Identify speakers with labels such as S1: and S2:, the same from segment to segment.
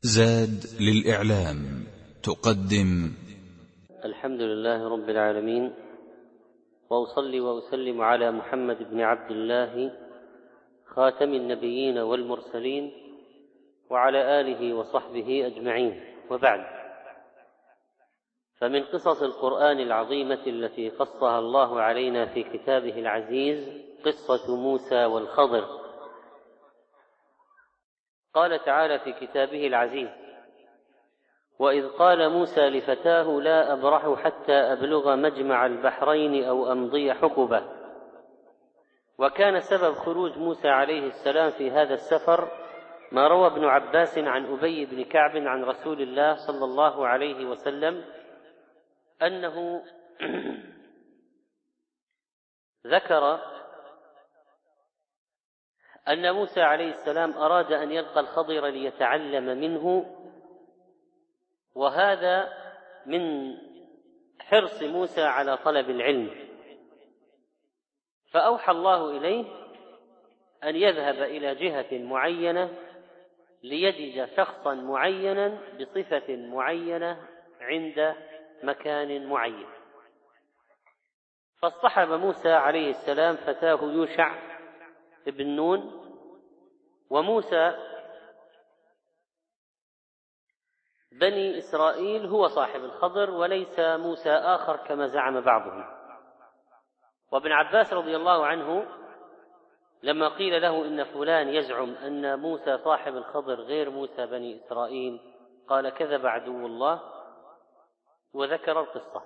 S1: زاد للإعلام تقدم.
S2: الحمد لله رب العالمين، وأصلي وأسلم على محمد بن عبد الله خاتم النبيين والمرسلين وعلى آله وصحبه أجمعين، وبعد، فمن قصص القرآن العظيمة التي قصها الله علينا في كتابه العزيز قصة موسى والخضر. قال تعالى في كتابه العزيز: وإذ قال موسى لفتاه لا أبرح حتى أبلغ مجمع البحرين أو أمضي حقبة. وكان سبب خروج موسى عليه السلام في هذا السفر ما روى ابن عباس عن أبي بن كعب عن رسول الله صلى الله عليه وسلم أنه ذكر أن موسى عليه السلام أراد أن يلقى الخضر ليتعلم منه، وهذا من حرص موسى على طلب العلم، فأوحى الله إليه أن يذهب إلى جهة معينة ليجد شخصا معينا بصفة معينة عند مكان معين. فاصطحب موسى عليه السلام فتاه يوشع ابن نون، وموسى بني إسرائيل هو صاحب الخضر وليس موسى آخر كما زعم بعضهم. وابن عباس رضي الله عنه لما قيل له إن فلان يزعم أن موسى صاحب الخضر غير موسى بني إسرائيل قال: كذب عدو الله، وذكر القصة.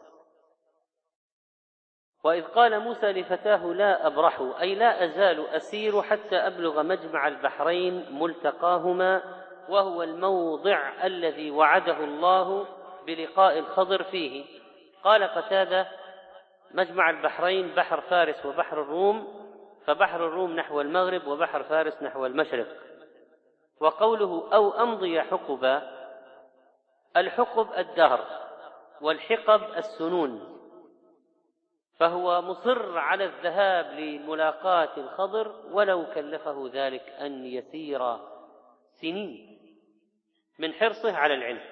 S2: وإذ قال موسى لفتاه لا أبرح، أي لا أزال أسير حتى أبلغ مجمع البحرين ملتقاهما، وهو الموضع الذي وعده الله بلقاء الخضر فيه. قال قتادة: مجمع البحرين بحر فارس وبحر الروم، فبحر الروم نحو المغرب وبحر فارس نحو المشرق. وقوله أو أمضي حقبا، الحقب الدهر والحقب السنون، فهو مصر على الذهاب لملاقاة الخضر ولو كلفه ذلك أن يسير سنين من حرصه على العلم.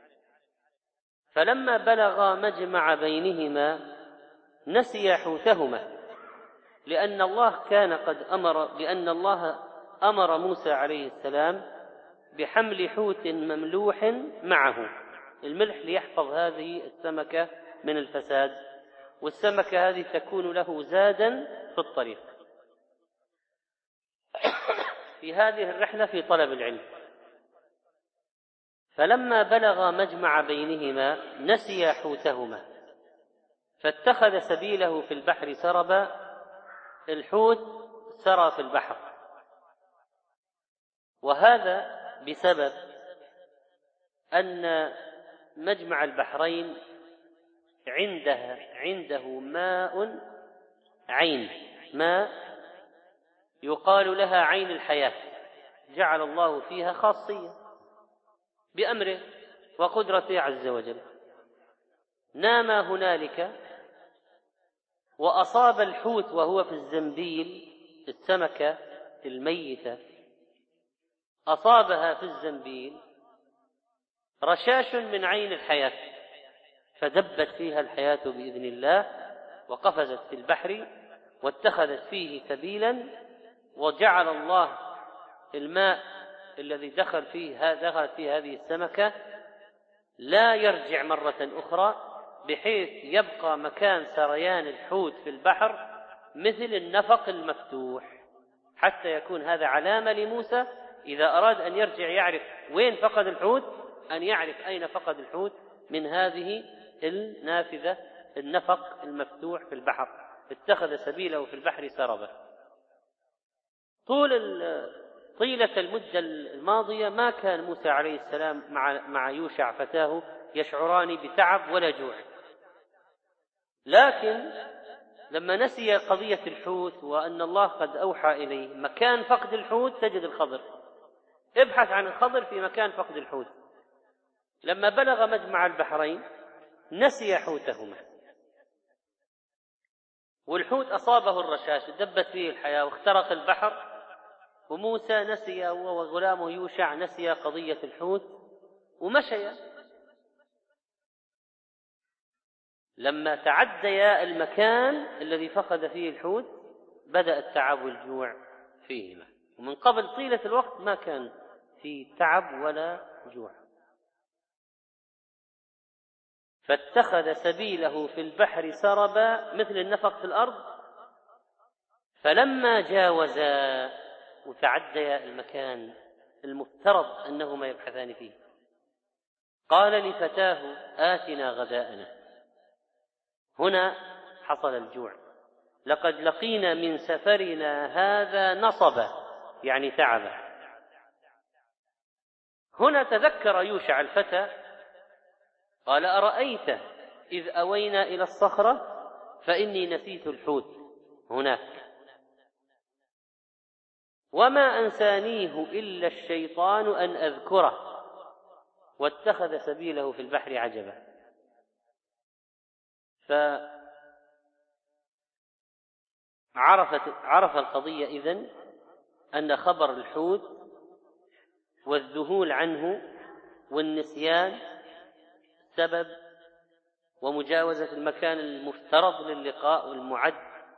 S2: فلما بلغ مجمع بينهما نسي حوتهما، لأن الله أمر موسى عليه السلام بحمل حوت مملوح معه، الملح ليحفظ هذه السمكة من الفساد، والسمكة هذه تكون له زادا في الطريق في هذه الرحلة في طلب العلم. فلما بلغ مجمع بينهما نسي حوتهما، فاتخذ سبيله في البحر سربا، الحوت سرى في البحر. وهذا بسبب أن مجمع البحرين عنده ماء عين، ماء يقال لها عين الحياة، جعل الله فيها خاصية بأمره وقدرته عز وجل. نام هنالك وأصاب الحوت وهو في الزنبيل، السمكة الميتة أصابها في الزنبيل رشاش من عين الحياة، فدبت فيها الحياة بإذن الله وقفزت في البحر واتخذت فيه سبيلا، وجعل الله الماء الذي دخل فيه هذه السمكة لا يرجع مرة أخرى، بحيث يبقى مكان سريان الحوت في البحر مثل النفق المفتوح، حتى يكون هذا علامة لموسى إذا أراد أن يرجع يعرف وين فقد الحوت، أن يعرف أين فقد الحوت من هذه النافذة، النفق المفتوح في البحر. اتخذ سبيله في البحر سربا. طيلة المدة الماضية ما كان موسى عليه السلام مع يوشع فتاه يشعران بتعب ولا جوع، لكن لما نسي قضية الحوت وأن الله قد أوحى إليه مكان فقد الحوت تجد الخضر، ابحث عن الخضر في مكان فقد الحوت. لما بلغ مجمع البحرين نسي حوتهما، والحوت أصابه الرشاش دبت فيه الحياة واخترق البحر، وموسى نسي وغلامه يوشع نسي قضية الحوت ومشيا. لما تعديا المكان الذي فقد فيه الحوت بدأ التعب والجوع فيهما، ومن قبل طيلة الوقت ما كان في تعب ولا جوع. فاتخذ سبيله في البحر سربا مثل النفق في الأرض، فلما جاوزا وتعديا المكان المفترض أنهما يبحثان فيه قال لفتاه آتنا غداءنا. هنا حصل الجوع. لقد لقينا من سفرنا هذا نصبا، يعني تعبا. هنا تذكر يوشع الفتى قال أرأيت إذ أوينا إلى الصخرة فإني نسيت الحوت هناك وما أنسانيه إلا الشيطان أن أذكره واتخذ سبيله في البحر عجبا. عرف القضية إذن أن خبر الحوت والذهول عنه والنسيان سبب، ومجاوزة المكان المفترض للقاء والمعد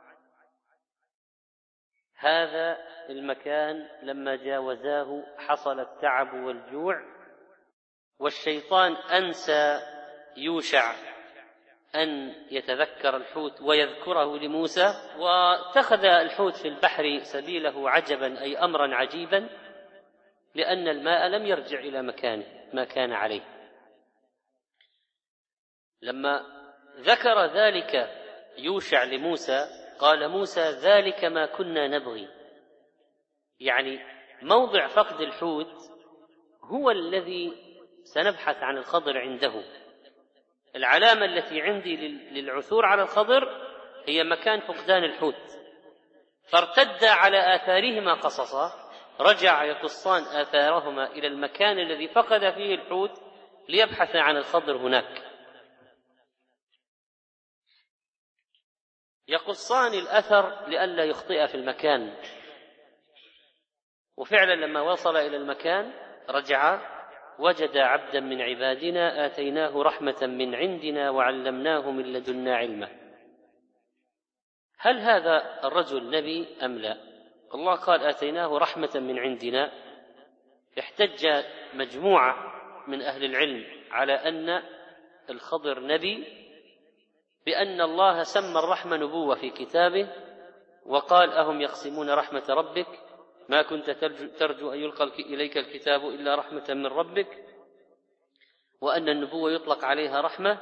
S2: هذا المكان لما جاوزاه حصل التعب والجوع. والشيطان أنسى يوشع أن يتذكر الحوت ويذكره لموسى، واتخذ الحوت في البحر سبيله عجبا أي أمرا عجيبا، لأن الماء لم يرجع إلى مكانه ما كان عليه. لما ذكر ذلك يوشع لموسى قال موسى ذلك ما كنا نبغي، يعني موضع فقد الحوت هو الذي سنبحث عن الخضر عنده. العلامة التي عندي للعثور على الخضر هي مكان فقدان الحوت. فارتد على آثارهما قصصا، رجع يقصان آثارهما إلى المكان الذي فقد فيه الحوت ليبحث عن الخضر هناك. يقصان الأثر لئلا يخطئ في المكان. وفعلا لما وصل إلى المكان رجع وجد عبدا من عبادنا آتيناه رحمة من عندنا وعلمناه من لدنا علما. هل هذا الرجل نبي أم لا؟ الله قال آتيناه رحمة من عندنا. احتج مجموعة من أهل العلم على أن الخضر نبي بأن الله سمى الرحمة نبوة في كتابه، وقال أهم يقسمون رحمة ربك ما كنت ترجو أن يلقى إليك الكتاب إلا رحمة من ربك، وأن النبوة يطلق عليها رحمة،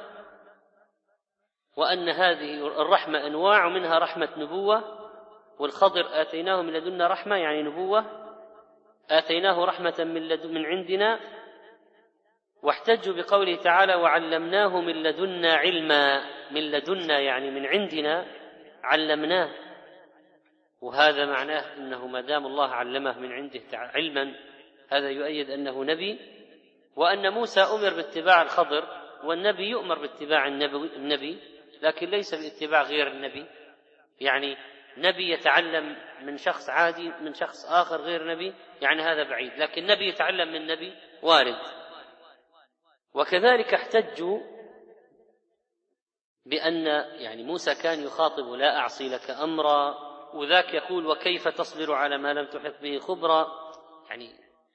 S2: وأن هذه الرحمة أنواع منها رحمة نبوة. والخضر آتيناه من لدنا رحمة يعني نبوة، آتيناه رحمة من عندنا. واحتجوا بقوله تعالى وعلمناه من لدنا علما، من لدنا يعني من عندنا علمناه، وهذا معناه أنه ما دام الله علمه من عنده علما هذا يؤيد أنه نبي، وأن موسى أمر باتباع الخضر، والنبي يؤمر باتباع النبي لكن ليس باتباع غير النبي. يعني نبي يتعلم من شخص عادي من شخص آخر غير نبي، يعني هذا بعيد، لكن نبي يتعلم من نبي وارد. وكذلك احتجوا بأن يعني موسى كان يخاطب لا أعصي لك أمرا، وذاك يقول وكيف تصبر على ما لم تحط به خبرا. يعني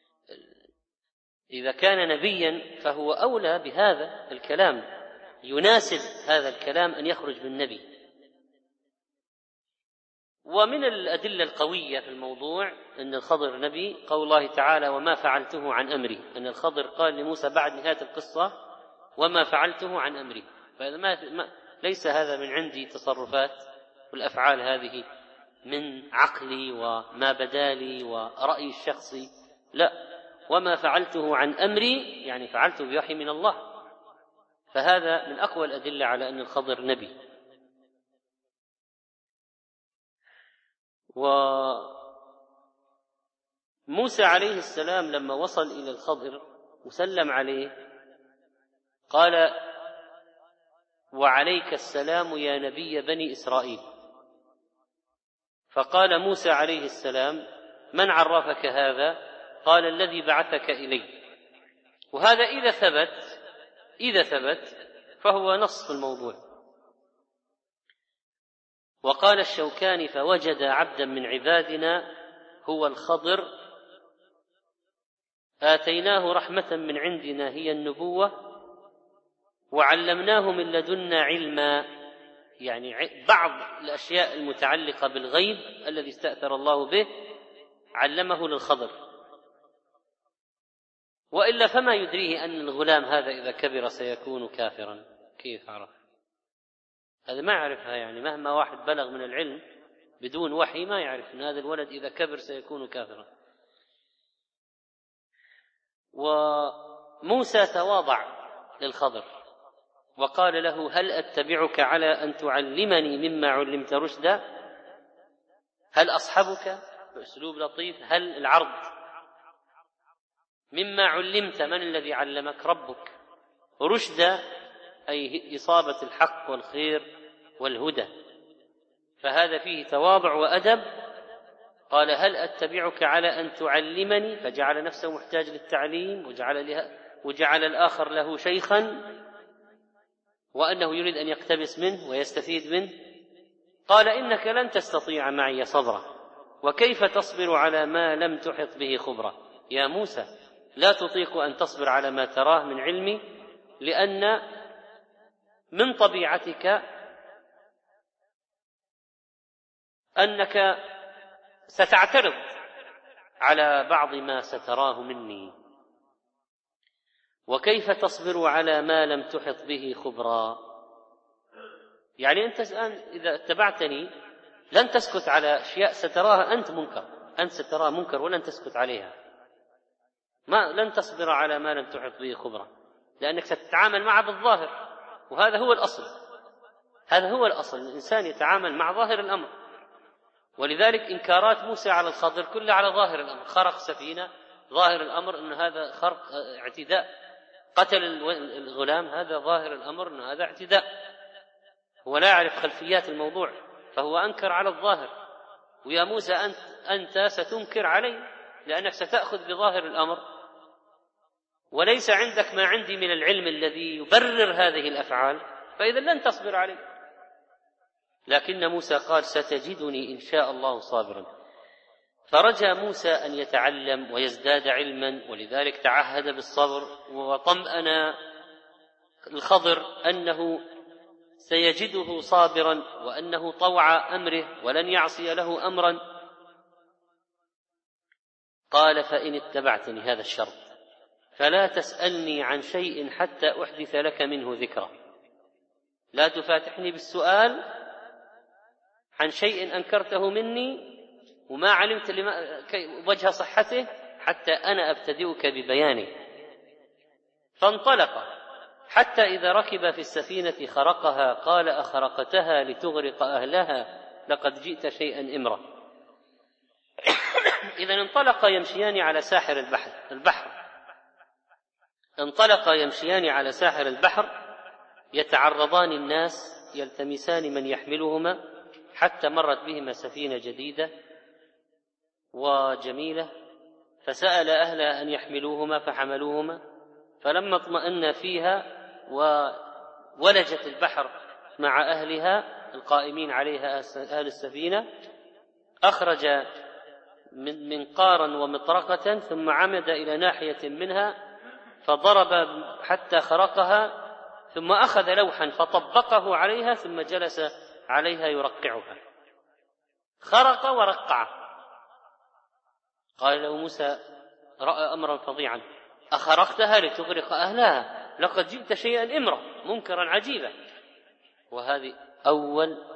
S2: إذا كان نبيا فهو أولى بهذا الكلام، يناسب هذا الكلام أن يخرج من نبي. ومن الأدلة القوية في الموضوع أن الخضر نبي قول الله تعالى وما فعلته عن أمري، أن الخضر قال لموسى بعد نهاية القصة وما فعلته عن أمري. فهذا ليس هذا من عندي تصرفات، والأفعال هذه من عقلي وما بدالي ورأيي الشخصي، لا، وما فعلته عن أمري يعني فعلته بوحي من الله. فهذا من أقوى الأدلة على أن الخضر نبي. وموسى عليه السلام لما وصل إلى الخضر وسلم عليه قال وعليك السلام يا نبي بني إسرائيل. فقال موسى عليه السلام من عرفك هذا؟ قال الذي بعثك إلي. وهذا إذا ثبت فهو نص في الموضوع. وقال الشوكاني: فوجد عبدا من عبادنا هو الخضر آتيناه رحمة من عندنا هي النبوة وعلمناه من لدنا علما، يعني بعض الأشياء المتعلقة بالغيب الذي استأثر الله به علمه للخضر، وإلا فما يدريه أن الغلام هذا إذا كبر سيكون كافرا. كيف عرف؟ هذا ما يعرفها، يعني مهما واحد بلغ من العلم بدون وحي ما يعرف أن هذا الولد إذا كبر سيكون كافرا. وموسى تواضع للخضر وقال له: هل أتبعك على أن تعلمني مما علمت رشدا؟ هل أصحبك؟ بأسلوب لطيف. هل العرض مما علمت، من الذي علمك؟ ربك. رشدا أي إصابة الحق والخير والهدى، فهذا فيه تواضع وأدب. قال: هل أتبعك على أن تعلمني؟ فجعل نفسه محتاج للتعليم وجعل الآخر له شيخا وأنه يريد أن يقتبس منه ويستفيد منه. قال: إنك لن تستطيع معي صبرا، وكيف تصبر على ما لم تحط به خبرا؟ يا موسى، لا تطيق أن تصبر على ما تراه من علمي، لأن من طبيعتك أنك ستعترض على بعض ما ستراه مني. وكيف تصبر على ما لم تحط به خبرا؟ يعني أنت الآن إذا اتبعتني لن تسكت على أشياء ستراها أنت منكر، أنت ستراها منكر ولن تسكت عليها، لن تصبر على ما لم تحط به خبرا، لأنك ستتعامل معه بالظاهر، وهذا هو الأصل. هذا هو الأصل، الإنسان يتعامل مع ظاهر الأمر. ولذلك إنكارات موسى على الخضر كلها على ظاهر الأمر. خرق سفينة، ظاهر الأمر أن هذا خرق اعتداء. قتل الغلام، هذا ظاهر الأمر أن هذا اعتداء. هو لا يعرف خلفيات الموضوع، فهو أنكر على الظاهر. ويا موسى أنت ستنكر علي، لأنك ستأخذ بظاهر الأمر وليس عندك ما عندي من العلم الذي يبرر هذه الأفعال، فإذا لن تصبر عليه. لكن موسى قال: ستجدني إن شاء الله صابرا. فرجى موسى أن يتعلم ويزداد علما، ولذلك تعهد بالصبر، وطمأن الخضر أنه سيجده صابرا، وأنه طوع أمره ولن يعصي له أمرا. قال: فإن اتبعتني، هذا الشرط، فلا تسألني عن شيء حتى أحدث لك منه ذكرى. لا تفاتحني بالسؤال عن شيء أنكرته مني وما علمت وجه صحته حتى أنا أبتدئك ببيانه. فانطلق حتى إذا ركب في السفينة خرقها قال: أخرقتها لتغرق أهلها لقد جئت شيئا إمرا. إذن انطلق يمشيان على ساحر البحر. انطلق يمشيان على ساحر البحر، يتعرضان الناس، يلتمسان من يحملهما، حتى مرت بهما سفينة جديدة وجميلة، فسأل أهلها أن يحملوهما فحملوهما. فلما اطمأن فيها وولجت البحر مع أهلها القائمين عليها أهل السفينة، أخرج منقارا ومطرقة، ثم عمد إلى ناحية منها فضرب حتى خرقها، ثم أخذ لوحا فطبقه عليها، ثم جلس عليها يرقعها. خرق ورقع. قال له موسى: رأى أمرا فظيعا، أخرقتها لتغرق أهلها لقد جئت شيئا إمرا، منكرا عجيبا. وهذه أول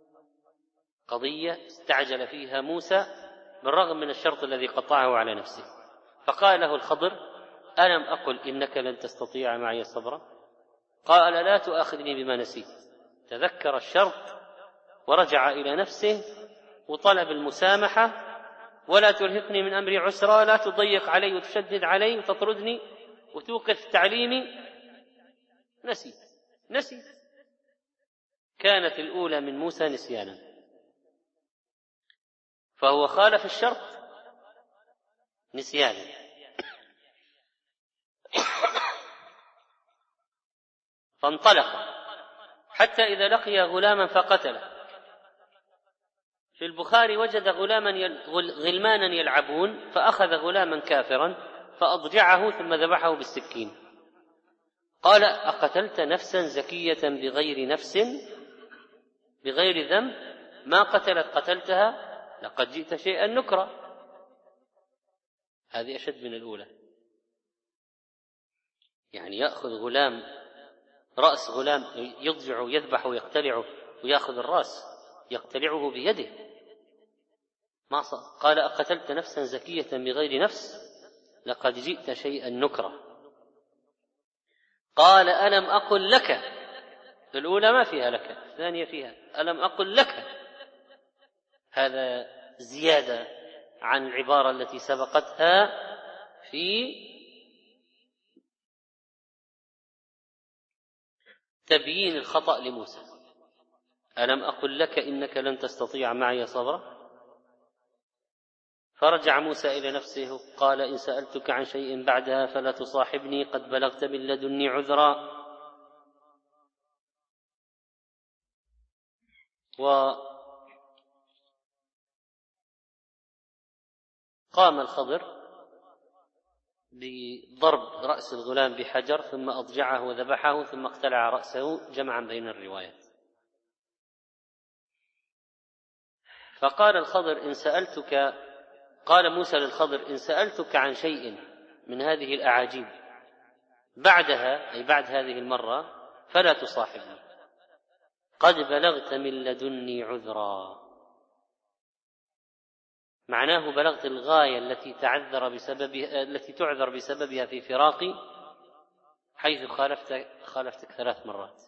S2: قضية استعجل فيها موسى بالرغم من الشرط الذي قطعه على نفسه. فقال له الخضر: ألم أقل إنك لن تستطيع معي صبرا؟ قال: لا تؤاخذني بما نسيت. تذكر الشرط ورجع إلى نفسه وطلب المسامحة: ولا ترهقني من أمري عسرا، لا تضيق علي وتشدد علي وتطردني وتوقف تعليمي. نسيت. كانت الأولى من موسى نسيانا، فهو خالف الشرط نسيانا. فانطلق حتى إذا لقي غلاما فقتله. في البخاري وجد غلمانا يلعبون فأخذ غلاما كافرا فأضجعه ثم ذبحه بالسكين. قال: أقتلت نفسا زكية بغير نفس بغير ذنب ما قتلتها لقد جئت شيئا نكرا. هذه أشد من الأولى. يعني يأخذ غلام رأس غلام يضجع يذبح ويقتلعه ويأخذ الرأس يقتلعه بيده. ما صار. قال: أقتلت نفسا زكية بغير نفس لقد جئت شيئا نكرا. قال: ألم أقل لك. الأولى ما فيها لك، الثانية فيها ألم أقل لك. هذا زيادة عن العبارة التي سبقتها في تبيين الخطأ لموسى. ألم أقل لك إنك لن تستطيع معي صبرا. فرجع موسى إلى نفسه قال: إن سألتك عن شيء بعدها فلا تصاحبني قد بلغت من لدني عذرا. وقام الخضر بضرب رأس الغلام بحجر ثم أضجعه وذبحه ثم اقتلع رأسه جمعا بين الروايات. فقال الخضر: إن سألتك، قال موسى للخضر: إن سألتك عن شيء من هذه الأعاجيب بعدها، أي بعد هذه المرة، فلا تصاحبني قد بلغت من لدني عذرا. معناه بلغت الغاية التي تعذر بسببها في فراقي، حيث خالفتك 3 مرات.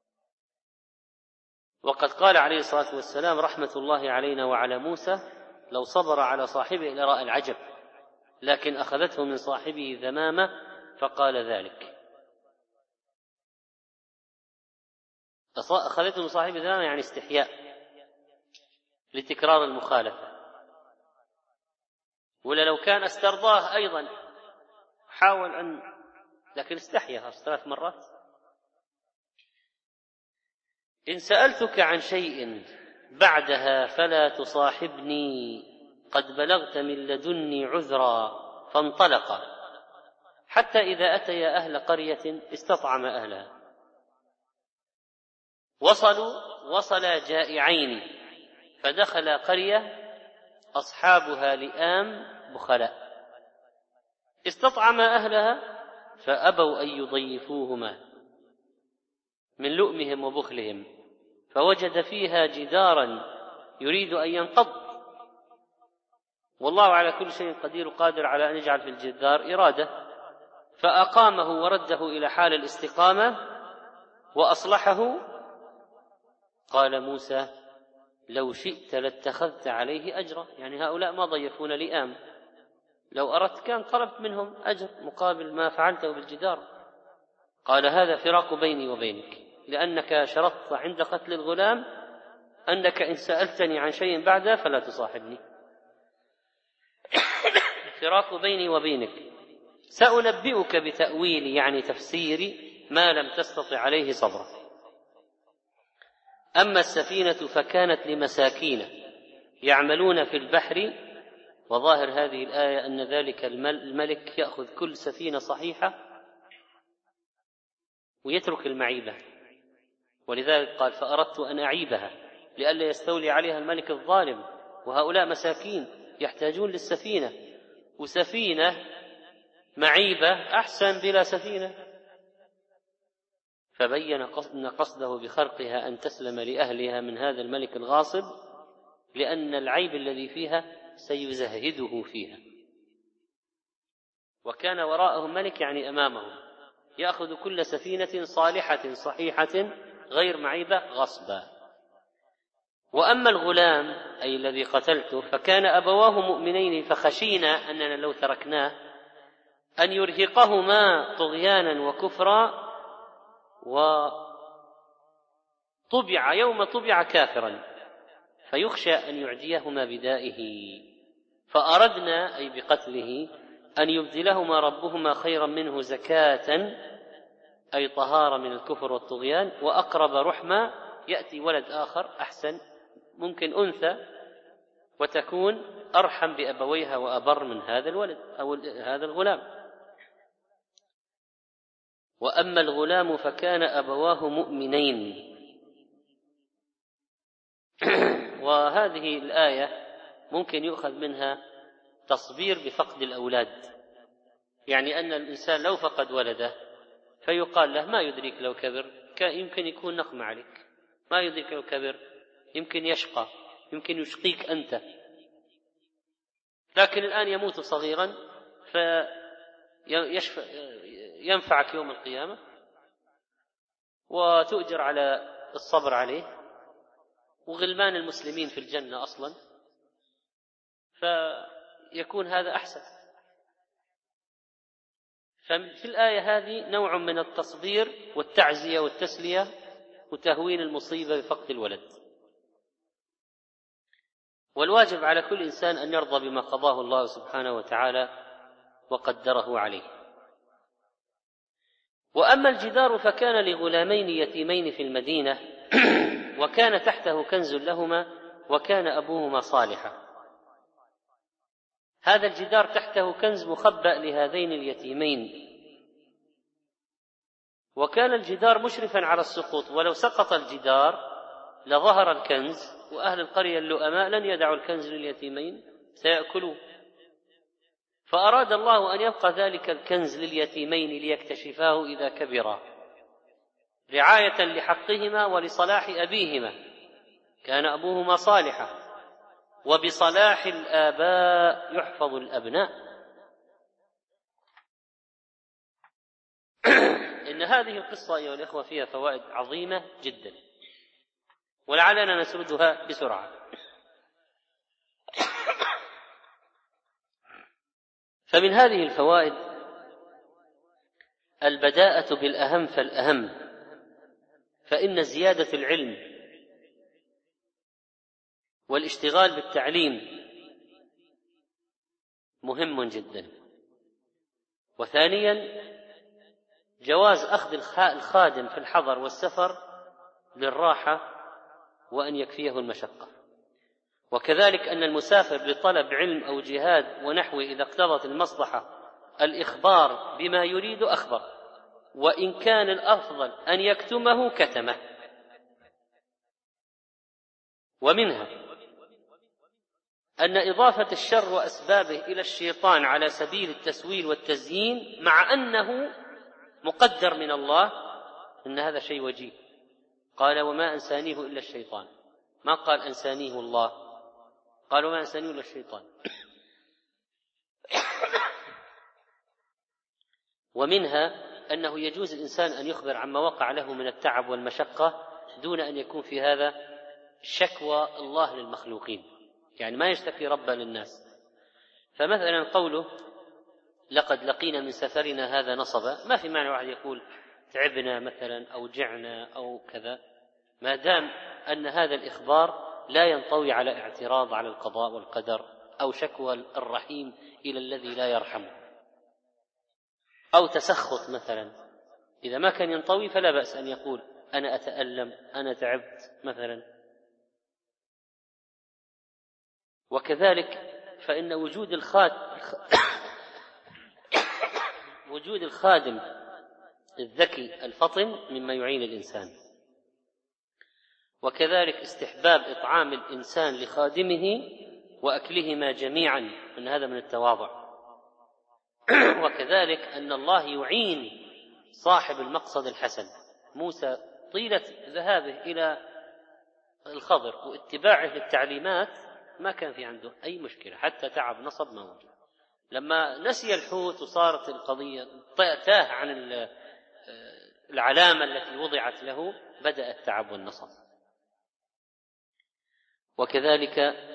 S2: وقد قال عليه الصلاة والسلام: رحمة الله علينا وعلى موسى لو صبر على صاحبه لراى العجب، لكن أخذته من صاحبه ذمامة فقال ذلك. أخذته من صاحبه ذمامة يعني استحياء لتكرار المخالفة. ولا لو كان استرضاه أيضا حاول لكن استحيا 3 مرات. إن سألتك عن شيء بعدها فلا تصاحبني قد بلغت من لدني عذرا. فانطلقا حتى إذا أتيا أهل قرية استطعم أهلها وصلا جائعين فدخل قرية أصحابها لئام بخلاء استطعم أهلها فأبوا أن يضيفوهما من لؤمهم وبخلهم، فوجد فيها جدارا يريد أن ينقض، والله على كل شيء قدير قادر على أن يجعل في الجدار إرادة، فأقامه ورده إلى حال الاستقامة وأصلحه. قال موسى: لو شئت لاتخذت عليه أجرا. يعني هؤلاء ما ضيفون لئام، لو أردت كان طلبت منهم أجر مقابل ما فعلته بالجدار. قال: هذا فراق بيني وبينك، لأنك شرطت عند قتل الغلام أنك إن سألتني عن شيء بعده فلا تصاحبني. فراق بيني وبينك. سأنبئك بتأويل يعني تفسير ما لم تستطع عليه صبرا. أما السفينة فكانت لمساكين يعملون في البحر. وظاهر هذه الآية أن ذلك الملك يأخذ كل سفينة صحيحة ويترك المعيبة، ولذلك قال: فأردت أن أعيبها لئلا يستولي عليها الملك الظالم، وهؤلاء مساكين يحتاجون للسفينة، وسفينة معيبة أحسن بلا سفينة. فبين أن قصده بخرقها أن تسلم لأهلها من هذا الملك الغاصب، لأن العيب الذي فيها سيزهده فيها. وكان وراءهم ملك يعني أمامهم يأخذ كل سفينة صالحة صحيحة غير معيبة غصبا. وأما الغلام أي الذي قتلته فكان أبواه مؤمنين فخشينا أننا لو تركناه أن يرهقهما طغيانا وكفرا، وطبع يوم طبع كافرا فيخشى أن يعديهما بدائه، فأردنا أي بقتله أن يبدلهما ربهما خيرا منه زكاة أي طهارة من الكفر والطغيان، وأقرب رحمة يأتي ولد آخر أحسن، ممكن أنثى وتكون أرحم بأبويها وأبر من هذا الولد أو هذا الغلام. وأما الغلام فكان أبواه مؤمنين. وهذه الآية ممكن يؤخذ منها تصبير بفقد الأولاد، يعني أن الإنسان لو فقد ولده فيقال له ما يدريك لو كبر يمكن يكون نقمة عليك، ما يدريك لو كبر يمكن يشقى، يمكن يشقيك أنت، لكن الآن يموت صغيرا فينفعك يوم القيامة وتؤجر على الصبر عليه، وغلمان المسلمين في الجنة أصلا، فيكون هذا أحسن. ففي الآية هذه نوع من التصبير والتعزية والتسلية وتهوين المصيبة بفقد الولد. والواجب على كل إنسان أن يرضى بما قضاه الله سبحانه وتعالى وقدره عليه. وأما الجدار فكان لغلامين يتيمين في المدينة وكان تحته كنز لهما وكان أبوهما صالحا. هذا الجدار تحته كنز مخبأ لهذين اليتيمين، وكان الجدار مشرفا على السقوط، ولو سقط الجدار لظهر الكنز، وأهل القرية اللؤماء لن يدعوا الكنز لليتيمين سيأكلوه، فأراد الله أن يبقى ذلك الكنز لليتيمين ليكتشفاه إذا كبرا، رعاية لحقهما ولصلاح أبيهما، كان أبوهما صالحا، وبصلاح الآباء يحفظ الأبناء. إن هذه القصة أيها الإخوة فيها فوائد عظيمة جدا، ولعلنا نسردها بسرعة. فمن هذه الفوائد البداءة بالأهم فالأهم، فإن زيادة العلم والاشتغال بالتعليم مهم جدا. وثانيا جواز أخذ الخادم في الحضر والسفر للراحة وأن يكفيه المشقة، وكذلك أن المسافر لطلب علم أو جهاد ونحوه إذا اقتضت المصلحة الإخبار بما يريد أخبر، وإن كان الأفضل أن يكتمه كتمه. ومنها أن إضافة الشر وأسبابه إلى الشيطان على سبيل التسويل والتزيين مع أنه مقدر من الله إن هذا شيء وجيه. قال وما أنسانيه إلا الشيطان، ما قال أنسانيه الله، قال وما أنسانيه إلا الشيطان. ومنها أنه يجوز الإنسان أن يخبر عما وقع له من التعب والمشقة دون أن يكون في هذا شكوى الله للمخلوقين، يعني ما يشتكي ربه للناس. فمثلا قوله لقد لقينا من سفرنا هذا نصبا، ما في معنى واحد يقول تعبنا مثلا أو جعنا أو كذا، ما دام أن هذا الإخبار لا ينطوي على اعتراض على القضاء والقدر أو شكوى الرحيم إلى الذي لا يرحمه أو تسخط مثلا. إذا ما كان ينطوي فلا بأس أن يقول أنا أتألم، أنا تعبت مثلا. وكذلك فإن وجود الخادم الذكي الفطن مما يعين الإنسان. وكذلك استحباب إطعام الإنسان لخادمه وأكلهما جميعا، أن هذا من التواضع. وكذلك أن الله يعين صاحب المقصد الحسن. موسى طيلة ذهابه إلى الخضر واتباعه للتعليمات ما كان في عنده أي مشكلة، حتى تعب نصب ما وجد. لما نسي الحوت وصارت القضية تاه عن العلامة التي وضعت له بدأ التعب والنصب. وكذلك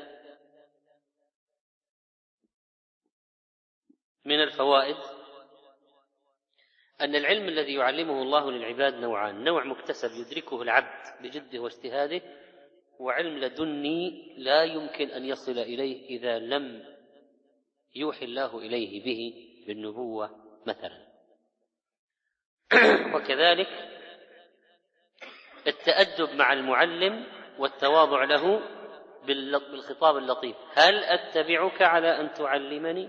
S2: من الفوائد أن العلم الذي يعلمه الله للعباد نوعان: نوع مكتسب يدركه العبد بجده واجتهاده، وعلم لدني لا يمكن أن يصل إليه إذا لم يوحي الله إليه به بالنبوة مثلا. وكذلك التأدب مع المعلم والتواضع له بالخطاب اللطيف: هل أتبعك على أن تعلمني؟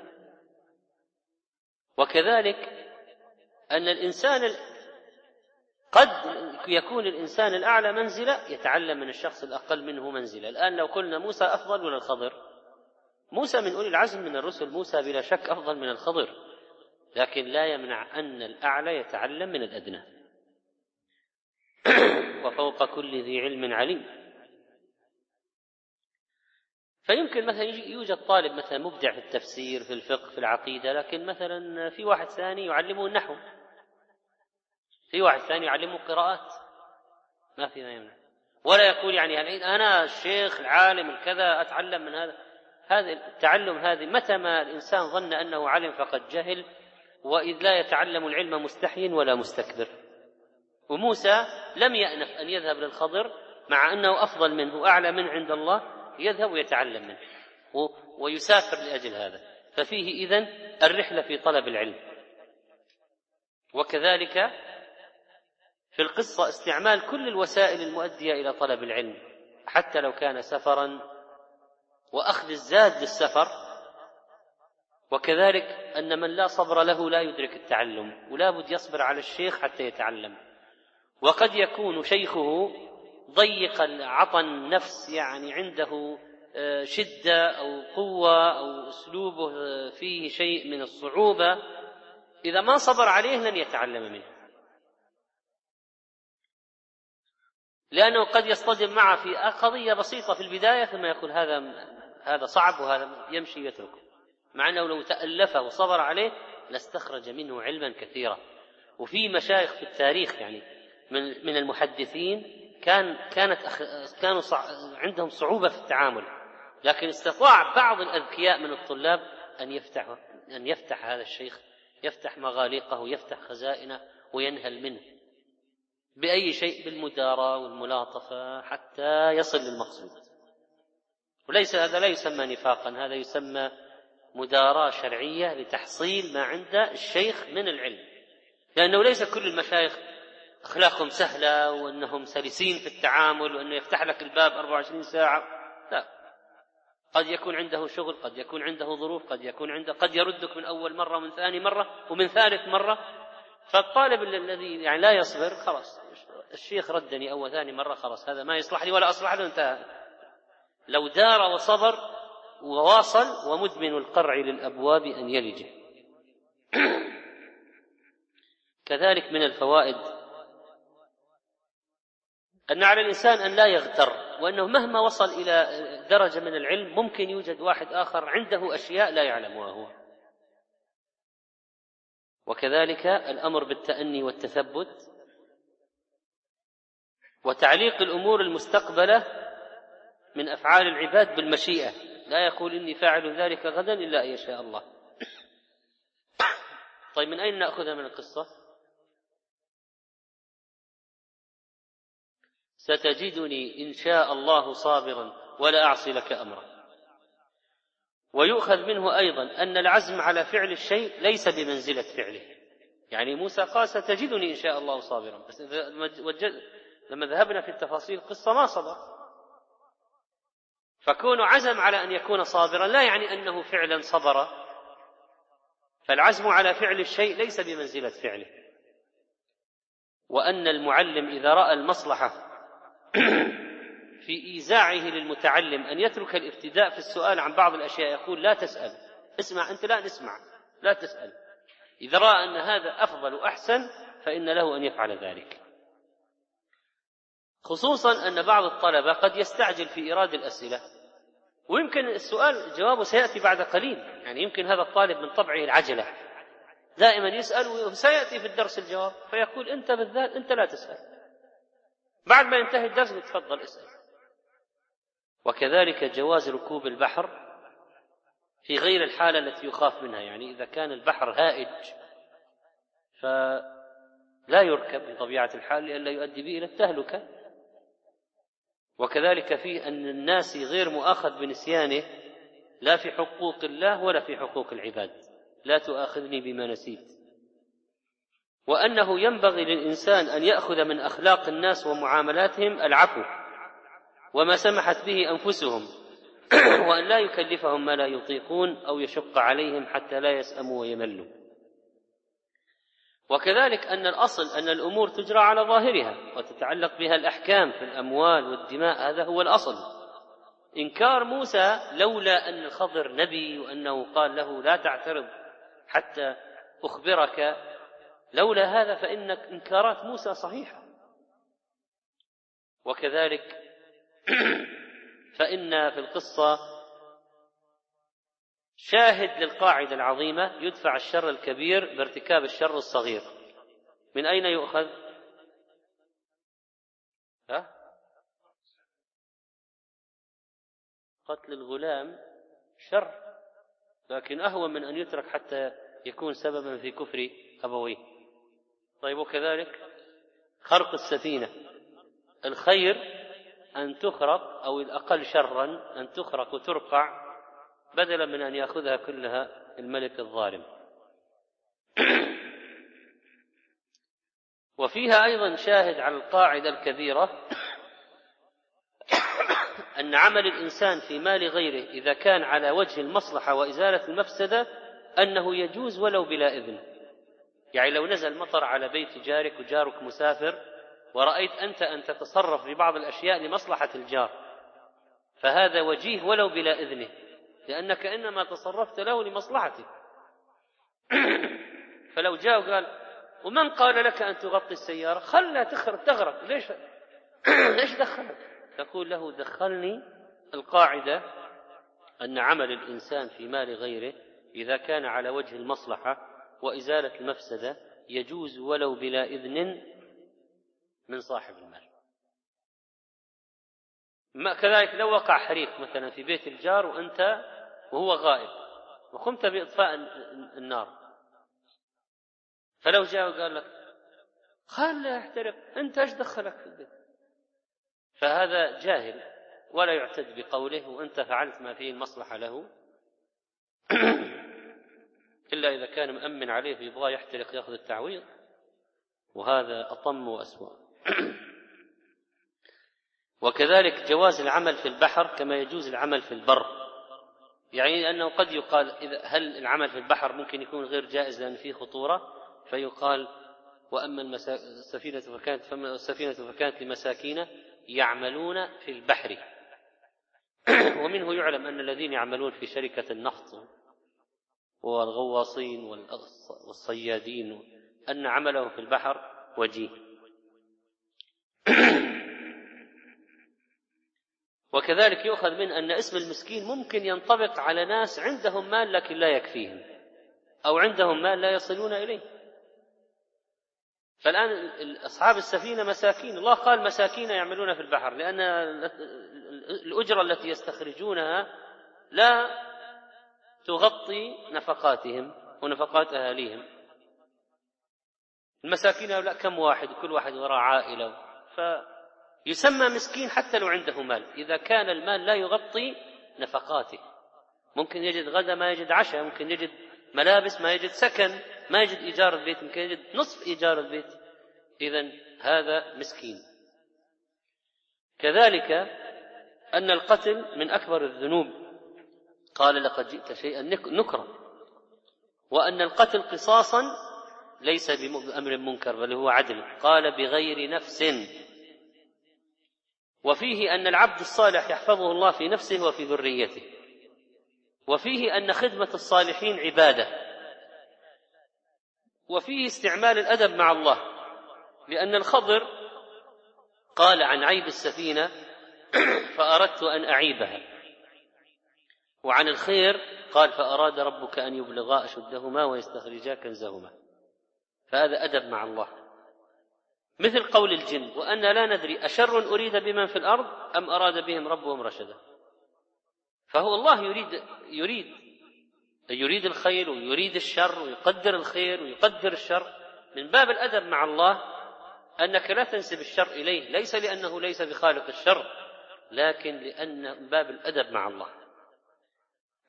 S2: وكذلك أن الإنسان قد يكون الإنسان الأعلى منزلة يتعلم من الشخص الأقل منه منزلة. الآن لو قلنا موسى أفضل ولا الخضر؟ موسى من أولي العزم من الرسل، موسى بلا شك أفضل من الخضر، لكن لا يمنع أن الأعلى يتعلم من الأدنى. وفوق كل ذي علم عليم. فيمكن مثلا يوجد طالب مثلا مبدع في التفسير، في الفقه، في العقيدة، لكن مثلا في واحد ثاني يعلمه النحو، في واحد ثاني يعلمه قراءات، ما في ما يمنع. ولا يقول يعني أنا الشيخ العالم الكذا أتعلم من هذا. هذا التعلم هذه متى ما الإنسان ظن أنه علم فقد جهل، وإذ لا يتعلم العلم مستحي ولا مستكبر. وموسى لم يأنف أن يذهب للخضر مع أنه أفضل منه وأعلى منه عند الله، يذهب ويتعلم منه ويسافر لأجل هذا. ففيه إذن الرحلة في طلب العلم. وكذلك في القصة استعمال كل الوسائل المؤدية إلى طلب العلم، حتى لو كان سفرا، وأخذ الزاد للسفر. وكذلك أن من لا صبر له لا يدرك التعلم، ولا بد يصبر على الشيخ حتى يتعلم. وقد يكون شيخه ضيق العطن نفس، يعني عنده شدة أو قوة أو أسلوبه فيه شيء من الصعوبة، إذا ما صبر عليه لن يتعلم منه، لأنه قد يصطدم معه في قضية بسيطة في البداية ثم يقول هذا صعب وهذا يمشي يتركه، مع أنه لو تألفه وصبر عليه لاستخرج منه علما كثيرا. وفي مشايخ في التاريخ يعني من المحدثين كانوا عندهم صعوبة في التعامل، لكن استطاع بعض الأذكياء من الطلاب أن يفتح هذا الشيخ، يفتح مغاليقه، يفتح خزائنه، وينهل منه بأي شيء، بالمداراة والملاطفة، حتى يصل للمقصود. وليس هذا لا يسمى نفاقا، هذا يسمى مداراة شرعية لتحصيل ما عند الشيخ من العلم، لأنه ليس كل المشايخ أخلاقهم سهلة وأنهم سلسين في التعامل وأنه يفتح لك الباب 24 ساعة، لا. قد يكون عنده شغل، قد يكون عنده ظروف، قد يردك من أول مرة ومن ثاني مرة ومن ثالث مرة. فالطالب الذي يعني لا يصبر، خلاص الشيخ ردني أول ثاني مرة، خلاص هذا ما يصلح لي ولا أصلح له، انتهى. لو دار وصبر وواصل، ومدمن القرع للأبواب أن يلج. كذلك من الفوائد أن على الإنسان أن لا يغتر، وأنه مهما وصل إلى درجة من العلم ممكن يوجد واحد آخر عنده أشياء لا يعلمها هو. وكذلك الأمر بالتأني والتثبت، وتعليق الأمور المستقبلة من أفعال العباد بالمشيئة، لا يقول إني فاعل ذلك غدا إلا أن يشاء الله. طيب من أين نأخذها من القصة؟ ستجدني إن شاء الله صابرا ولا أعصي لك أمرا. ويؤخذ منه أيضا أن العزم على فعل الشيء ليس بمنزلة فعله. يعني موسى قال ستجدني إن شاء الله صابرا، بس لما ذهبنا في التفاصيل القصة ما صبر. فكون عزم على أن يكون صابرا لا يعني أنه فعلا صبر، فالعزم على فعل الشيء ليس بمنزلة فعله. وأن المعلم إذا رأى المصلحة في إيزاعه للمتعلم أن يترك الابتداء في السؤال عن بعض الأشياء، يقول لا تسأل، اسمع أنت، لا نسمع، لا تسأل. إذا رأى أن هذا أفضل وأحسن فإن له أن يفعل ذلك، خصوصا أن بعض الطلبة قد يستعجل في إيراد الأسئلة، ويمكن السؤال جوابه سيأتي بعد قليل. يعني يمكن هذا الطالب من طبعه العجلة، دائما يسأل وسيأتي في الدرس الجواب، فيقول أنت بالذات أنت لا تسأل، بعد ما ينتهي الدرس تفضل اسأل. وكذلك جواز ركوب البحر في غير الحالة التي يخاف منها، يعني إذا كان البحر هائج فلا يركب بطبيعة الحال لئلا يؤدي به إلى التهلكة. وكذلك في أن الناس غير مؤاخذ بنسيانه، لا في حقوق الله ولا في حقوق العباد، لا تؤاخذني بما نسيت. وأنه ينبغي للإنسان أن يأخذ من أخلاق الناس ومعاملاتهم العفو وما سمحت به أنفسهم، وأن لا يكلفهم ما لا يطيقون أو يشق عليهم حتى لا يسأموا ويملوا. وكذلك أن الأصل أن الأمور تجرى على ظاهرها وتتعلق بها الأحكام في الأموال والدماء، هذا هو الأصل. إنكار موسى لولا أن الخضر نبي وأنه قال له لا تعترض حتى أخبرك، لولا هذا فإن إنكارات موسى صحيحة. وكذلك فإن في القصة شاهد للقاعدة العظيمة: يدفع الشر الكبير بارتكاب الشر الصغير. من أين يؤخذ؟ قتل الغلام شر، لكن أهون من أن يترك حتى يكون سببا في كفر أبويه. طيب، وكذلك خرق السفينة، الخير أن تخرق، أو الأقل شرا أن تخرق وترقع بدلا من أن يأخذها كلها الملك الظالم. وفيها أيضا شاهد على القاعدة الكبيرة أن عمل الإنسان في مال غيره إذا كان على وجه المصلحة وإزالة المفسدة أنه يجوز ولو بلا إذن. يعني لو نزل مطر على بيت جارك وجارك مسافر ورأيت أنت أن تتصرف في بعض الأشياء لمصلحة الجار، فهذا وجيه ولو بلا إذنه، لأنك إنما تصرفت له لمصلحتك. فلو جاء وقال: ومن قال لك أن تغطي السيارة؟ خلها تغرق، ليش دخلك؟ تقول له: دخلني القاعدة أن عمل الإنسان في مال غيره إذا كان على وجه المصلحة وإزالة المفسدة يجوز ولو بلا إذن من صاحب المال. كذلك لو وقع حريق مثلا في بيت الجار وأنت وهو غائب وقمت بإطفاء النار، فلو جاء وقال لك: خليه يحترق، أنت إيش دخلك في البيت؟ فهذا جاهل ولا يعتد بقوله، وأنت فعلت ما فيه المصلحة له، إلا إذا كان مأمن عليه فيبغى يحترق يأخذ التعويض، وهذا أطم وأسوأ. وكذلك جواز العمل في البحر كما يجوز العمل في البر، يعني أنه قد يقال هل العمل في البحر ممكن يكون غير جائز لأن فيه خطورة، فيقال: وأما السفينة فكانت لمساكين يعملون في البحر. ومنه يعلم أن الذين يعملون في شركة النفط والغواصين والصيادين أن عملهم في البحر وجيه. وكذلك يؤخذ من أن اسم المسكين ممكن ينطبق على ناس عندهم مال لكن لا يكفيهم، أو عندهم مال لا يصلون إليه. فالآن أصحاب السفينة مساكين، الله قال مساكين يعملون في البحر لأن الأجرة التي يستخرجونها لا تغطي نفقاتهم ونفقات أهاليهم. المساكين هؤلاء كم واحد، كل واحد وراء عائلة، فيسمى مسكين حتى لو عنده مال إذا كان المال لا يغطي نفقاته. ممكن يجد غدا ما يجد عشاء، ممكن يجد ملابس ما يجد سكن، ما يجد إيجار البيت، ممكن يجد نصف إيجار البيت، إذن هذا مسكين. كذلك أن القتل من أكبر الذنوب، قال: لقد جئت شيئا نكرا. وأن القتل قصاصا ليس بأمر منكر بل هو عدل، قال: بغير نفس. وفيه أن العبد الصالح يحفظه الله في نفسه وفي ذريته. وفيه أن خدمة الصالحين عبادة. وفيه استعمال الأدب مع الله، لأن الخضر قال عن عيب السفينة: فأردت أن أعيبها. وعن الخير قال: فأراد ربك أن يبلغا أشدهما ويستخرجا كنزهما. فهذا أدب مع الله. مثل قول الجن: وأن لا ندري أشر أريد بمن في الأرض أم أراد بهم ربهم رشدا. فهو الله يريد الخير ويريد الشر ويقدر الخير ويقدر الشر. من باب الأدب مع الله أنك لا تنسب الشر إليه، ليس لأنه ليس بخالق الشر، لكن لأن من باب الأدب مع الله.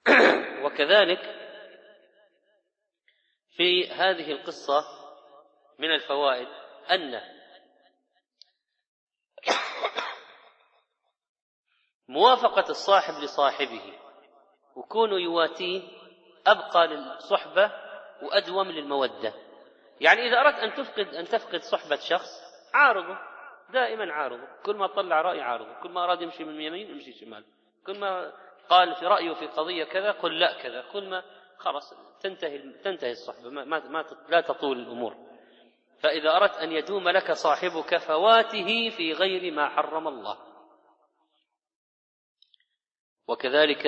S2: وكذلك في هذه القصة من الفوائد أن موافقة الصاحب لصاحبه وكونه يواتيه أبقى للصحبة وأدوم للمودة. يعني إذا أردت أن تفقد صحبة شخص عارضه، دائما عارضه، كل ما طلع رأي عارضه، كل ما أراد يمشي من يمين يمشي شمال، كل ما قال في رأيه في قضية كذا قل لا كذا، كل ما خلاص تنتهي الصحبة، لا تطول الأمور. فإذا أردت أن يدوم لك صاحبك فواته في غير ما حرم الله. وكذلك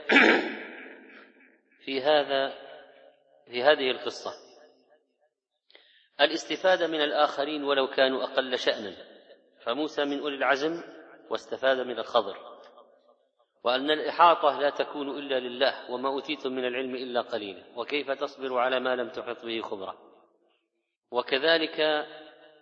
S2: في هذه القصة الاستفادة من الآخرين ولو كانوا أقل شأنا، فموسى من أولي العزم واستفاد من الخضر، وأن الإحاطة لا تكون إلا لله، وما أوتيتم من العلم إلا قليلا، وكيف تصبر على ما لم تحط به خبرة. وكذلك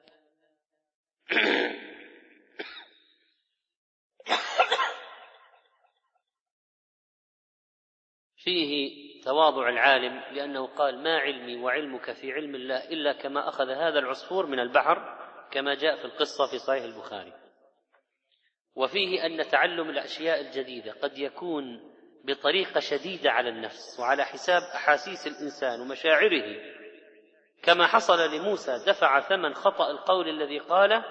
S2: فيه تواضع العالم، لأنه قال ما علمي وعلمك في علم الله إلا كما أخذ هذا العصفور من البحر، كما جاء في القصة في صحيح البخاري. وفيه أن تعلم الأشياء الجديدة قد يكون بطريقة شديدة على النفس وعلى حساب أحاسيس الإنسان ومشاعره، كما حصل لموسى، دفع ثمن خطأ القول الذي قاله.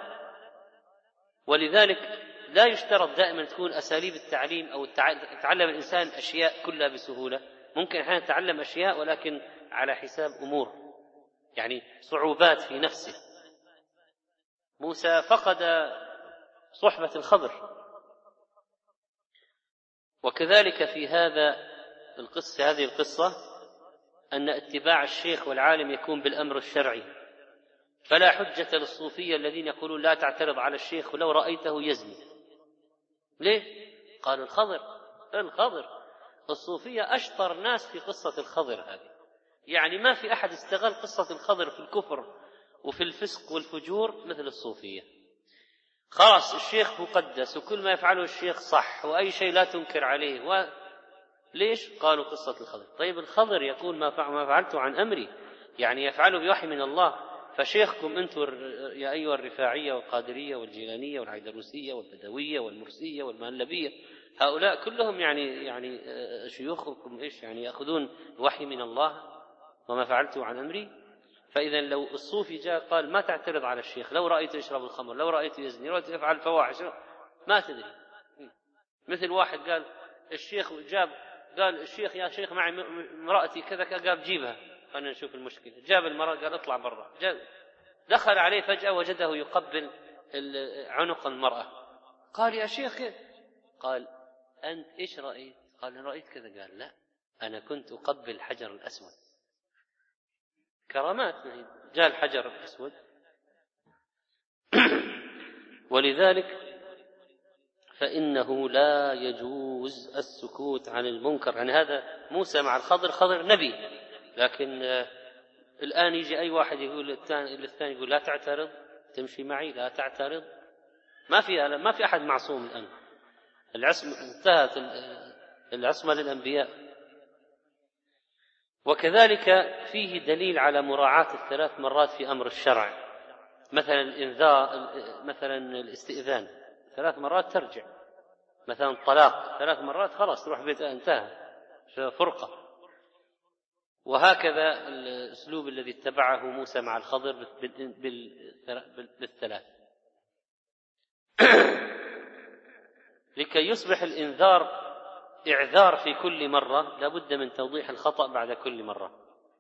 S2: ولذلك لا يشترط دائما تكون أساليب التعليم أو يتعلم الإنسان أشياء كلها بسهولة، ممكن أحيانا يتعلم أشياء ولكن على حساب أمور، يعني صعوبات في نفسه. موسى فقد صحبة الخضر. وكذلك في هذه القصة أن اتباع الشيخ والعالم يكون بالأمر الشرعي، فلا حجة للصوفية الذين يقولون لا تعترض على الشيخ ولو رأيته يزني. ليه؟ قالوا الخضر. الصوفية أشطر ناس في قصة الخضر هذه، يعني ما في أحد استغل قصة الخضر في الكفر وفي الفسق والفجور مثل الصوفية. خلاص الشيخ مقدس وكل ما يفعله الشيخ صح وأي شيء لا تنكر عليه. ليش؟ قالوا قصة الخضر. طيب الخضر يقول ما فعلت عن أمري، يعني يفعله بوحي من الله. فشيخكم أنتم يا أيها الرفاعية والقادرية والجيلانية والعيدروسية والبدوية والمرسية والمهلبية، هؤلاء كلهم يعني شيوخكم إيش؟ يعني يأخذون وحي من الله وما فعلت عن أمري. فإذا لو الصوفي جاء قال ما تعترض على الشيخ، لو رأيت يشرب الخمر، لو رأيت يزني، لو رأيت يفعل فواحش، ما تدري. مثل واحد قال الشيخ قال الشيخ يا شيخ معي امرأتي كذا، قال جيبها خلينا نشوف المشكلة. جاب المرأة قال اطلع برا. دخل عليه فجأة وجده يقبل عنق المرأة. قال يا شيخ قال أنت إيش رأيت؟ قال أنا رأيت كذا. قال لا، أنا كنت أقبل الحجر الأسود. كرامات، جاء الحجر الأسود. ولذلك فإنه لا يجوز السكوت عن المنكر. يعني هذا موسى مع الخضر نبي، لكن الآن يجي أي واحد يقول الثاني يقول لا تعترض، تمشي معي لا تعترض. ما في أحد معصوم الآن. انتهت العصمة للأنبياء. وكذلك فيه دليل على مراعاة 3 مرات في أمر الشرع، مثلا الإنذار، مثلا الاستئذان 3 مرات ترجع، مثلا الطلاق 3 مرات خلاص تروح بيت انتهى فرقة. وهكذا الأسلوب الذي اتبعه موسى مع الخضر بالثلاث. لكي يصبح الإنذار إعذار في كل مرة لابد من توضيح الخطأ بعد كل مرة.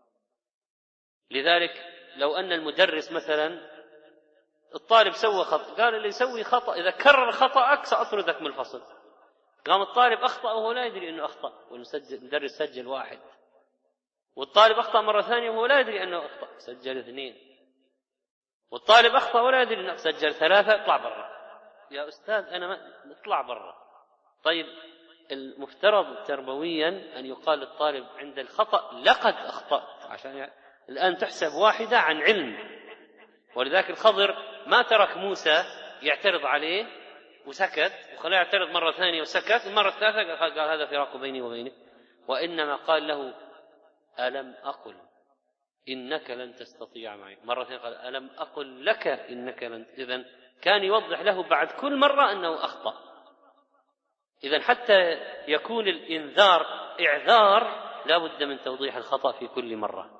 S2: لذلك لو أن المدرس مثلا الطالب سوى خطأ، قال اللي يسوي خطأ إذا كرر خطأك سأطردك من الفصل. قام الطالب أخطأ وهو لا يدري أنه أخطأ، والمدرس سجل 1. والطالب أخطأ مرة ثانية وهو لا يدري أنه أخطأ، سجل 2. والطالب أخطأ ولا يدري أنه سجل 3. اطلع برا يا أستاذ، أنا اطلع برا. طيب المفترض تربويا أن يقال للطالب عند الخطأ لقد أخطأت، عشان الآن تحسب 1 عن علم. ولذلك الخضر ما ترك موسى يعترض عليه وسكت، وخلاه يعترض مرة ثانية وسكت، المرة الثالثة قال هذا فراق بيني وبينك، وإنما قال له ألم أقل إنك لن تستطيع معي، مرة قال ألم أقل لك إنك لن. إذن كان يوضح له بعد كل مرة أنه أخطأ. إذن حتى يكون الإنذار إعذار لا بد من توضيح الخطأ في كل مرة.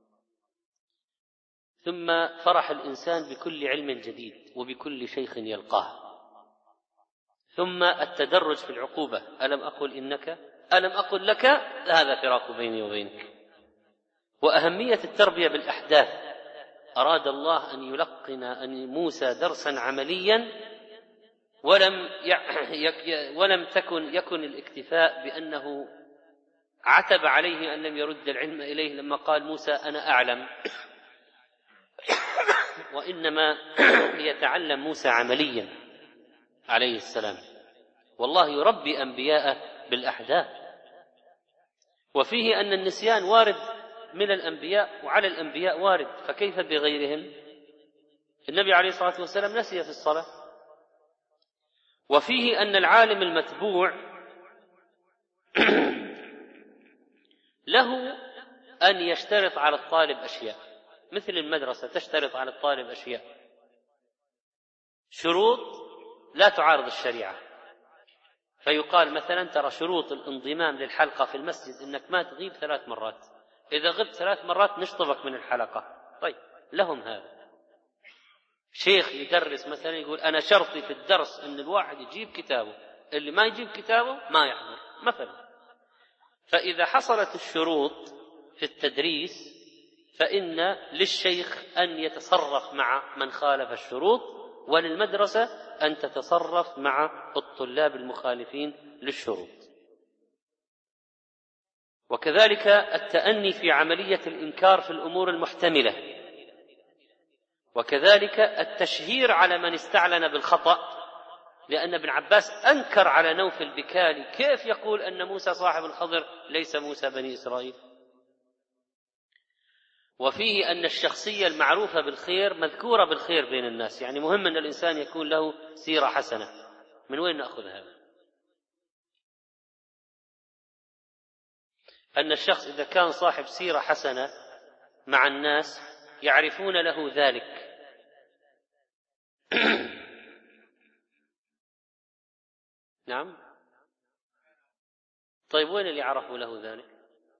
S2: ثم فرح الإنسان بكل علم جديد وبكل شيخ يلقاه. ثم التدرج في العقوبة، ألم أقل لك، هذا فراق بيني وبينك. وأهمية التربية بالأحداث، أراد الله أن يلقن أن موسى درسا عمليا، ولم يكن الاكتفاء بأنه عتب عليه أن لم يرد العلم إليه لما قال موسى أنا أعلم، وإنما يتعلم موسى عمليا عليه السلام. والله يربي أنبياءه بالأحداث. وفيه أن النسيان وارد من الأنبياء وعلى الأنبياء وارد، فكيف بغيرهم؟ النبي عليه الصلاة والسلام نسي في الصلاة. وفيه أن العالم المتبوع له أن يشترط على الطالب أشياء، مثل المدرسة تشترط على الطالب أشياء، شروط لا تعارض الشريعة. فيقال مثلا ترى شروط الانضمام للحلقة في المسجد إنك ما تغيب 3 مرات، إذا غبت 3 مرات نشطبك من الحلقة. طيب لهم هذا. شيخ يدرس مثلا يقول أنا شرطي في الدرس أن الواحد يجيب كتابه، اللي ما يجيب كتابه ما يحضر مثلا. فإذا حصلت الشروط في التدريس فإن للشيخ أن يتصرف مع من خالف الشروط، وللمدرسة أن تتصرف مع الطلاب المخالفين للشروط. وكذلك التأني في عملية الإنكار في الأمور المحتملة، وكذلك التشهير على من استعلن بالخطأ، لأن ابن عباس أنكر على نوف البكالي كيف يقول أن موسى صاحب الخضر ليس موسى بني إسرائيل. وفيه أن الشخصية المعروفة بالخير مذكورة بالخير بين الناس، يعني مهم أن الإنسان يكون له سيرة حسنة. من وين نأخذ هذا؟ أن الشخص إذا كان صاحب سيرة حسنة مع الناس يعرفون له ذلك. نعم. طيب وين اللي عرفوا له ذلك؟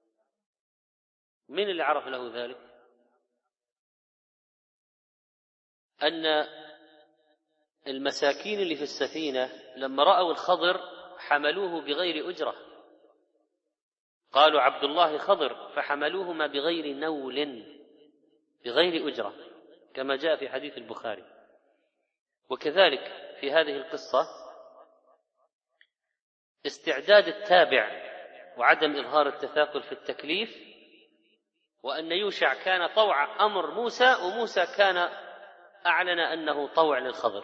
S2: من اللي عرف له ذلك؟ أن المساكين اللي في السفينة لما رأوا الخضر حملوه بغير أجرة، قالوا عبد الله خضر، فحملوهما بغير نول، بغير أجرة، كما جاء في حديث البخاري. وكذلك في هذه القصة استعداد التابع وعدم إظهار التثاقل في التكليف، وأن يوشع كان طوع أمر موسى، وموسى كان أعلن أنه طوع للخضر.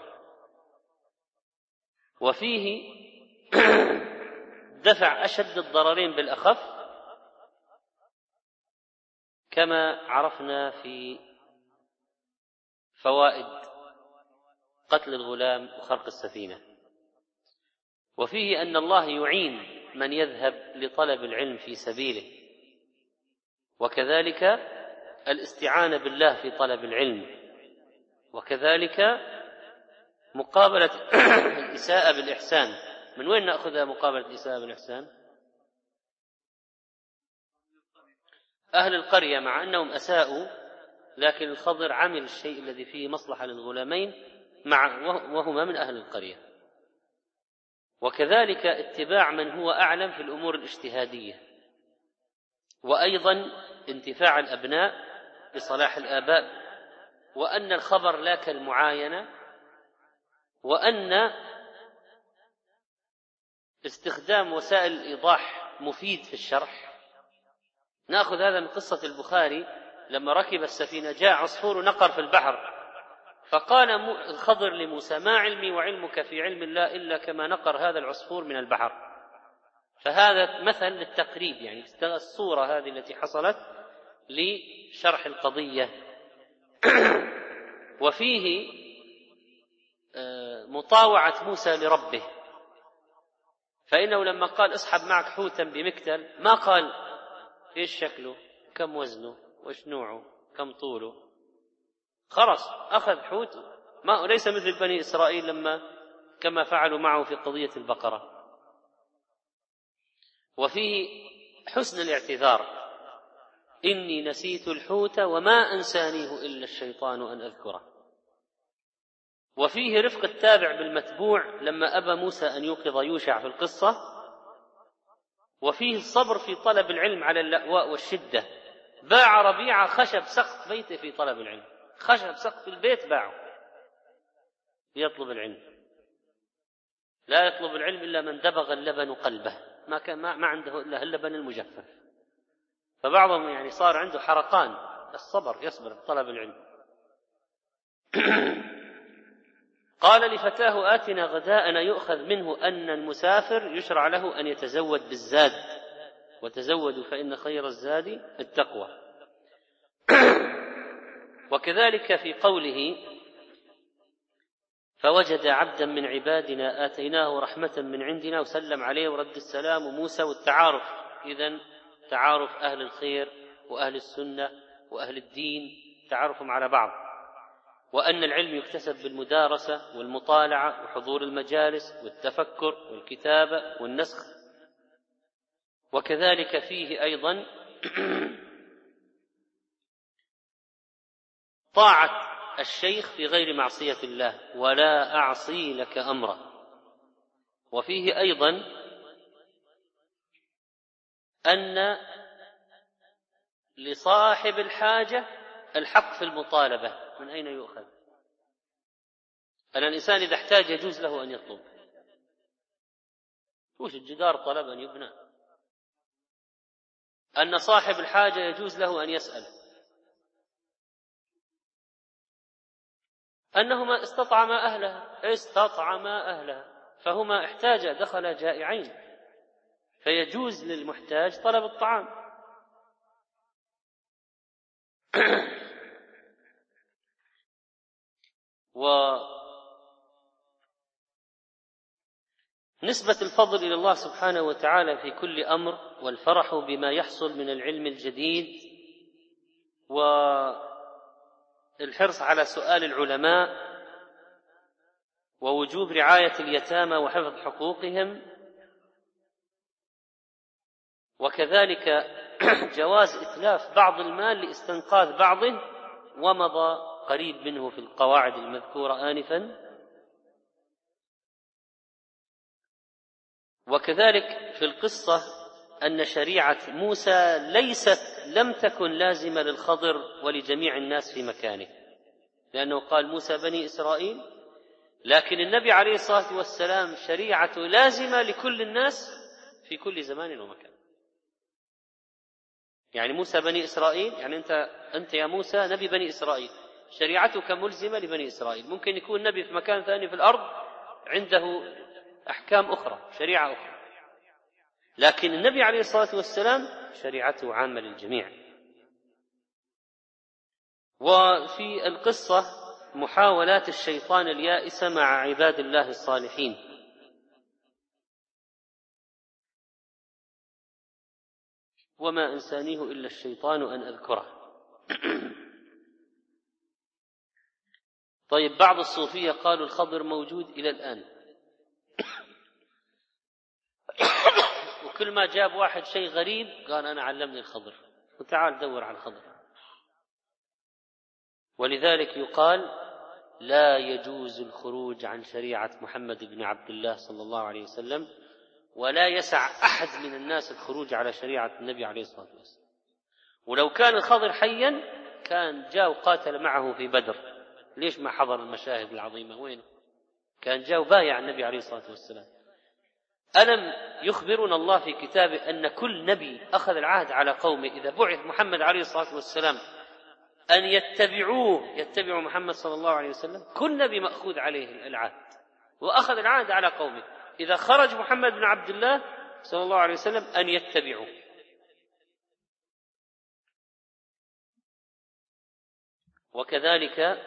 S2: وفيه دفع أشد الضررين بالأخف، كما عرفنا في فوائد قتل الغلام وخرق السفينة. وفيه أن الله يعين من يذهب لطلب العلم في سبيله، وكذلك الاستعانة بالله في طلب العلم، وكذلك مقابلة الإساءة بالإحسان. من وين نأخذها مقابلة الإساءة بالإحسان؟ أهل القرية مع أنهم أساءوا، لكن الخضر عمل الشيء الذي فيه مصلحة للغلامين وهما من أهل القرية. وكذلك اتباع من هو أعلم في الأمور الاجتهادية، وأيضا انتفاع الأبناء بصلاح الآباء، وأن الخبر لا كالمعاينة، وأن استخدام وسائل الإيضاح مفيد في الشرح. نأخذ هذا من قصة البخاري لما ركب السفينة جاء عصفور نقر في البحر، فقال الخضر لموسى ما علمي وعلمك في علم الله إلا كما نقر هذا العصفور من البحر. فهذا مثل للتقريب، يعني الصورة هذه التي حصلت لشرح القضية. وفيه مطاوعة موسى لربه، فإنه لما قال اسحب معك حوتا بمكتل ما قال ايش شكله كم وزنه وإيش نوعه كم طوله، خرس أخذ حوت، ما ليس مثل بني إسرائيل لما كما فعلوا معه في قضية البقرة. وفيه حسن الاعتذار: إني نسيت الحوت وما أنسانيه إلا الشيطان أن أذكره. وفيه رفق التابع بالمتبوع لما أبى موسى أن يوقظ يوشع في القصة. وفيه الصبر في طلب العلم على اللأواء والشدة، باع ربيعة خشب سقف بيته في طلب العلم، خشب سقف البيت باعه ليطلب العلم. لا يطلب العلم إلا من دبغ اللبن قلبه، ما عنده إلا اللبن المجفف. فبعضهم يعني صار عنده حرقان الصبر، يصبر في طلب العلم. قال لفتاه: آتنا غداءنا. يؤخذ منه أن المسافر يشرع له أن يتزود بالزاد، وتزودوا فإن خير الزاد التقوى. وكذلك في قوله: فوجد عبدا من عبادنا آتيناه رحمة من عندنا، وسلم عليه ورد السلام وموسى، والتعارف. إذن تعارف أهل الخير وأهل السنة وأهل الدين، تعارفهم على بعض. وأن العلم يكتسب بالمدارسة والمطالعة وحضور المجالس والتفكر والكتابة والنسخ. وكذلك فيه أيضا طاعة الشيخ في غير معصية الله: ولا أعصي لك أمرا. وفيه أيضا أن لصاحب الحاجة الحق في المطالبة. من أين يؤخذ؟ أن الإنسان إذا احتاج يجوز له أن يطلب. وش الجدار طلب أن يبنى؟ أن صاحب الحاجة يجوز له أن يسأل. أنهما استطعما أهلها فهما احتاجا، دخلا جائعين، فيجوز للمحتاج طلب الطعام. ونسبة الفضل إلى الله سبحانه وتعالى في كل أمر، والفرح بما يحصل من العلم الجديد، والحرص على سؤال العلماء، ووجوب رعاية اليتامى وحفظ حقوقهم. وكذلك جواز إتلاف بعض المال لاستنقاذ بعضه، ومضى قريب منه في القواعد المذكورة آنفا. وكذلك في القصة أن شريعة موسى لم تكن لازمة للخضر ولجميع الناس في مكانه، لأنه قال موسى بني إسرائيل، لكن النبي عليه الصلاة والسلام شريعته لازمة لكل الناس في كل زمان ومكان. يعني موسى بني إسرائيل، يعني أنت يا موسى نبي بني إسرائيل، شريعتك ملزمة لبني إسرائيل. ممكن يكون نبي في مكان ثاني في الأرض عنده أحكام أخرى، شريعة أخرى، لكن النبي عليه الصلاة والسلام شريعته عامة للجميع. وفي القصة محاولات الشيطان اليائسة مع عباد الله الصالحين. وما أنسانيه إلا الشيطان أن أذكره. طيب، بعض الصوفية قالوا الخضر موجود إلى الآن، وكل ما جاب واحد شيء غريب قال أنا علمني الخضر، وتعال دور على الخضر. ولذلك يقال لا يجوز الخروج عن شريعة محمد بن عبد الله صلى الله عليه وسلم، ولا يسع أحد من الناس الخروج على شريعة النبي عليه الصلاة والسلام. ولو كان الخضر حيا كان جاء وقاتل معه في بدر، ليش ما حضر المشاهد العظيمة؟ وين كان جاء وبايع النبي عليه الصلاة والسلام؟ ألم يخبرنا الله في كتابه أن كل نبي أخذ العهد على قومه إذا بعث محمد عليه الصلاة والسلام أن يتبعوا محمد صلى الله عليه وسلم؟ كل نبي مأخوذ عليه العهد وأخذ العهد على قومه إذا خرج محمد بن عبد الله صلى الله عليه وسلم أن يتبعوا. وكذلك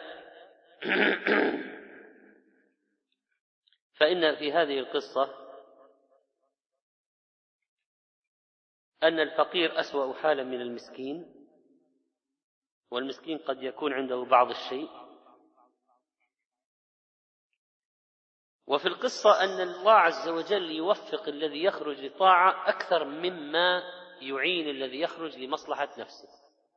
S2: فإن في هذه القصة أن الفقير أسوأ حالا من المسكين، والمسكين قد يكون عنده بعض الشيء. وفي القصة أن الله عز وجل يوفق الذي يخرج لطاعة أكثر مما يعين الذي يخرج لمصلحة نفسه.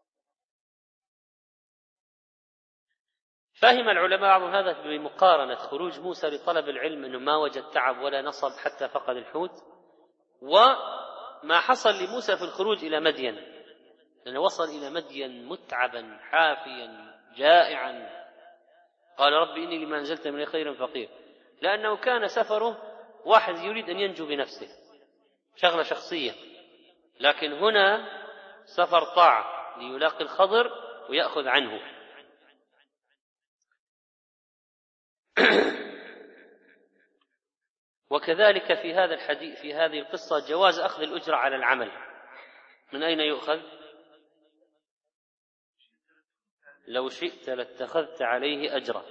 S2: فهم العلماء بعضهم هذا بمقارنة خروج موسى لطلب العلم أنه ما وجد تعب ولا نصب حتى فقد الحوت، وما حصل لموسى في الخروج إلى مدين، لأنه وصل إلى مدين متعبا حافيا جائعا، قال رب إني لما أنزلت من خير فقير، لأنه كان سفره واحد يريد أن ينجو بنفسه، شغلة شخصية، لكن هنا سفر طاعة ليلاقي الخضر ويأخذ عنه. وكذلك في هذا الحديث في هذه القصة جواز أخذ الأجرة على العمل. من أين يؤخذ؟ لو شئت لاتخذت عليه أجرا.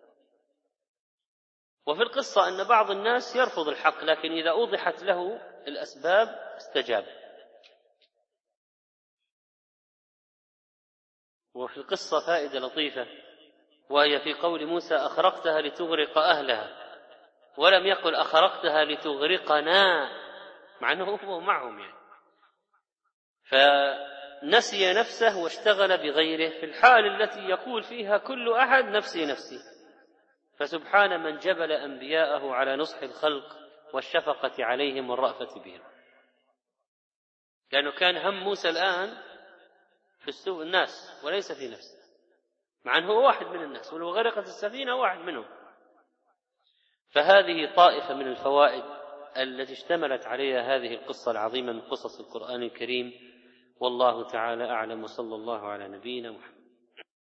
S2: وفي القصة أن بعض الناس يرفض الحق، لكن إذا أوضحت له الأسباب استجاب. وفي القصة فائدة لطيفة، وهي في قول موسى أخرقتها لتغرق أهلها، ولم يقل أخرقتها لتغرقنا، مع أنه هو معهم يعني. فنسي نفسه واشتغل بغيره في الحال التي يقول فيها كل أحد نفسي نفسي. فسبحان من جبل أنبياءه على نصح الخلق والشفقة عليهم والرأفة بهم، لأنه كان هم موسى الآن في السوء الناس وليس في نفسه، مع أنه هو واحد من الناس، ولو غرقت السفينة واحد منهم. فهذه طائفة من الفوائد التي اشتملت عليها هذه القصة العظيمة من قصص القرآن الكريم، والله تعالى أعلم، وصلى الله على نبينا محمد.